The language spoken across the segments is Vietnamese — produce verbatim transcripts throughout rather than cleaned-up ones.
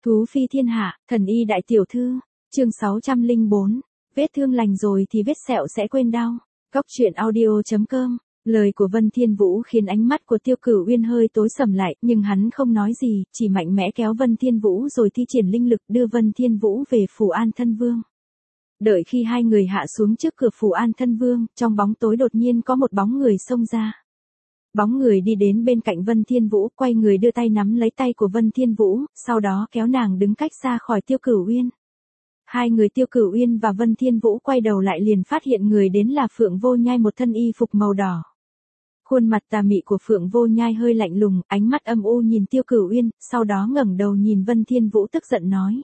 Thú phi thiên hạ, thần y đại tiểu thư, chương sáu trăm lẻ bốn, vết thương lành rồi thì vết sẹo sẽ quên đau. Góc truyện audio chấm com. Lời của Vân Thiên Vũ khiến ánh mắt của Tiêu Cửu Uyên hơi tối sầm lại, nhưng hắn không nói gì, chỉ mạnh mẽ kéo Vân Thiên Vũ rồi thi triển linh lực đưa Vân Thiên Vũ về phủ An Thân Vương. Đợi khi hai người hạ xuống trước cửa phủ An Thân Vương, trong bóng tối đột nhiên có một bóng người xông ra. Bóng người đi đến bên cạnh Vân Thiên Vũ, quay người đưa tay nắm lấy tay của Vân Thiên Vũ, sau đó kéo nàng đứng cách xa khỏi Tiêu Cửu Uyên. Hai người Tiêu Cửu Uyên và Vân Thiên Vũ quay đầu lại liền phát hiện người đến là Phượng Vô Nhai, một thân y phục màu đỏ. Khuôn mặt tà mị của Phượng Vô Nhai hơi lạnh lùng, ánh mắt âm u nhìn Tiêu Cửu Uyên, sau đó ngẩng đầu nhìn Vân Thiên Vũ tức giận nói: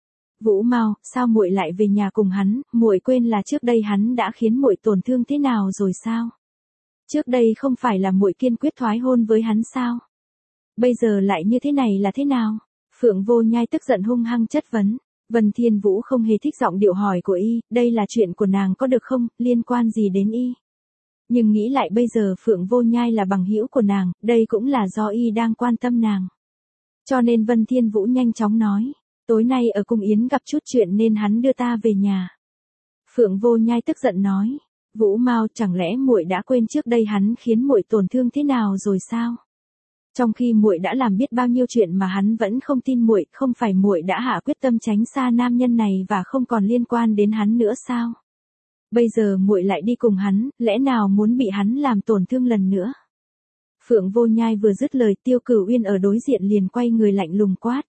"Vũ Mao, sao muội lại về nhà cùng hắn, muội quên là trước đây hắn đã khiến muội tổn thương thế nào rồi sao? Trước đây không phải là muội kiên quyết thoái hôn với hắn sao? Bây giờ lại như thế này là thế nào?" Phượng Vô Nhai tức giận hung hăng chất vấn. Vân Thiên Vũ không hề thích giọng điệu hỏi của y, đây là chuyện của nàng có được không, liên quan gì đến y? Nhưng nghĩ lại bây giờ Phượng Vô Nhai là bằng hữu của nàng, đây cũng là do y đang quan tâm nàng. Cho nên Vân Thiên Vũ nhanh chóng nói, tối nay ở cung yến gặp chút chuyện nên hắn đưa ta về nhà. Phượng Vô Nhai tức giận nói, Vũ Mao, chẳng lẽ muội đã quên trước đây hắn khiến muội tổn thương thế nào rồi sao? Trong khi muội đã làm biết bao nhiêu chuyện mà hắn vẫn không tin muội, không phải muội đã hạ quyết tâm tránh xa nam nhân này và không còn liên quan đến hắn nữa sao? Bây giờ muội lại đi cùng hắn, lẽ nào muốn bị hắn làm tổn thương lần nữa? Phượng Vô Nhai vừa dứt lời, Tiêu Cửu Uyên ở đối diện liền quay người lạnh lùng quát.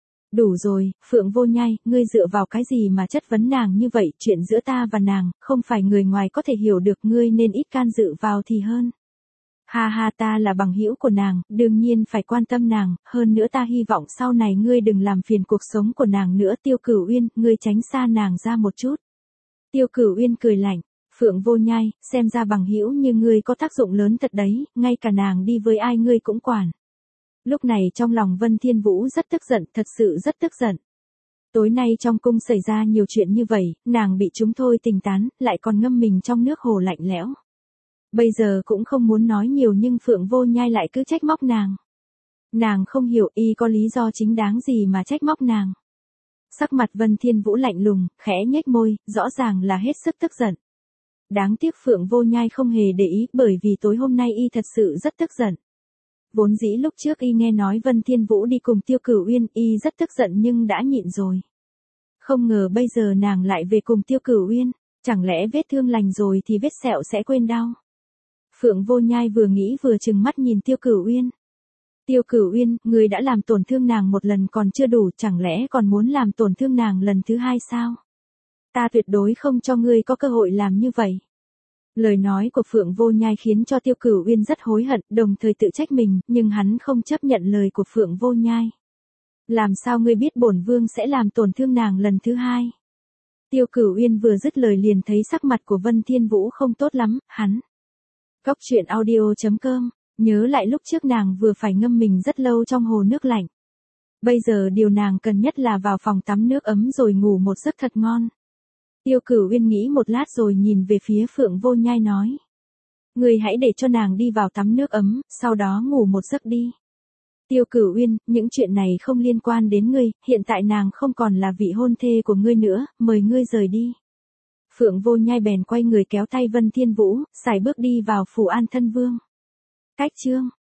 Đủ rồi, Phượng Vô Nhai, ngươi dựa vào cái gì mà chất vấn nàng như vậy, chuyện giữa ta và nàng, không phải người ngoài có thể hiểu được, ngươi nên ít can dự vào thì hơn. Ha ha, ta là bằng hữu của nàng, đương nhiên phải quan tâm nàng, hơn nữa ta hy vọng sau này ngươi đừng làm phiền cuộc sống của nàng nữa. Tiêu Cửu Uyên, ngươi tránh xa nàng ra một chút. Tiêu Cửu Uyên cười lạnh, Phượng Vô Nhai, xem ra bằng hữu như ngươi có tác dụng lớn thật đấy, ngay cả nàng đi với ai ngươi cũng quản. Lúc này trong lòng Vân Thiên Vũ rất tức giận, thật sự rất tức giận. Tối nay trong cung xảy ra nhiều chuyện như vậy, nàng bị chúng thôi tình tán, lại còn ngâm mình trong nước hồ lạnh lẽo. Bây giờ cũng không muốn nói nhiều nhưng Phượng Vô Nhai lại cứ trách móc nàng. Nàng không hiểu y có lý do chính đáng gì mà trách móc nàng. Sắc mặt Vân Thiên Vũ lạnh lùng, khẽ nhếch môi, rõ ràng là hết sức tức giận. Đáng tiếc Phượng Vô Nhai không hề để ý, bởi vì tối hôm nay y thật sự rất tức giận. Vốn dĩ lúc trước y nghe nói Vân Thiên Vũ đi cùng Tiêu Cửu Uyên, y rất tức giận nhưng đã nhịn rồi. Không ngờ bây giờ nàng lại về cùng Tiêu Cửu Uyên, chẳng lẽ vết thương lành rồi thì vết sẹo sẽ quên đau? Phượng Vô Nhai vừa nghĩ vừa trừng mắt nhìn Tiêu Cửu Uyên. Tiêu Cửu Uyên, ngươi đã làm tổn thương nàng một lần còn chưa đủ, chẳng lẽ còn muốn làm tổn thương nàng lần thứ hai sao? Ta tuyệt đối không cho ngươi có cơ hội làm như vậy. Lời nói của Phượng Vô Nhai khiến cho Tiêu Cửu Uyên rất hối hận, đồng thời tự trách mình, nhưng hắn không chấp nhận lời của Phượng Vô Nhai. Làm sao ngươi biết bổn vương sẽ làm tổn thương nàng lần thứ hai? Tiêu Cửu Uyên vừa dứt lời liền thấy sắc mặt của Vân Thiên Vũ không tốt lắm, hắn. Góc truyện audio chấm com, nhớ lại lúc trước nàng vừa phải ngâm mình rất lâu trong hồ nước lạnh. Bây giờ điều nàng cần nhất là vào phòng tắm nước ấm rồi ngủ một giấc thật ngon. Tiêu Cửu Uyên nghĩ một lát rồi nhìn về phía Phượng Vô Nhai nói. Ngươi hãy để cho nàng đi vào tắm nước ấm, sau đó ngủ một giấc đi. Tiêu Cửu Uyên, những chuyện này không liên quan đến ngươi, hiện tại nàng không còn là vị hôn thê của ngươi nữa, mời ngươi rời đi. Phượng Vô Nhai bèn quay người kéo tay Vân Thiên Vũ, sải bước đi vào phủ An Thân Vương. Cách chương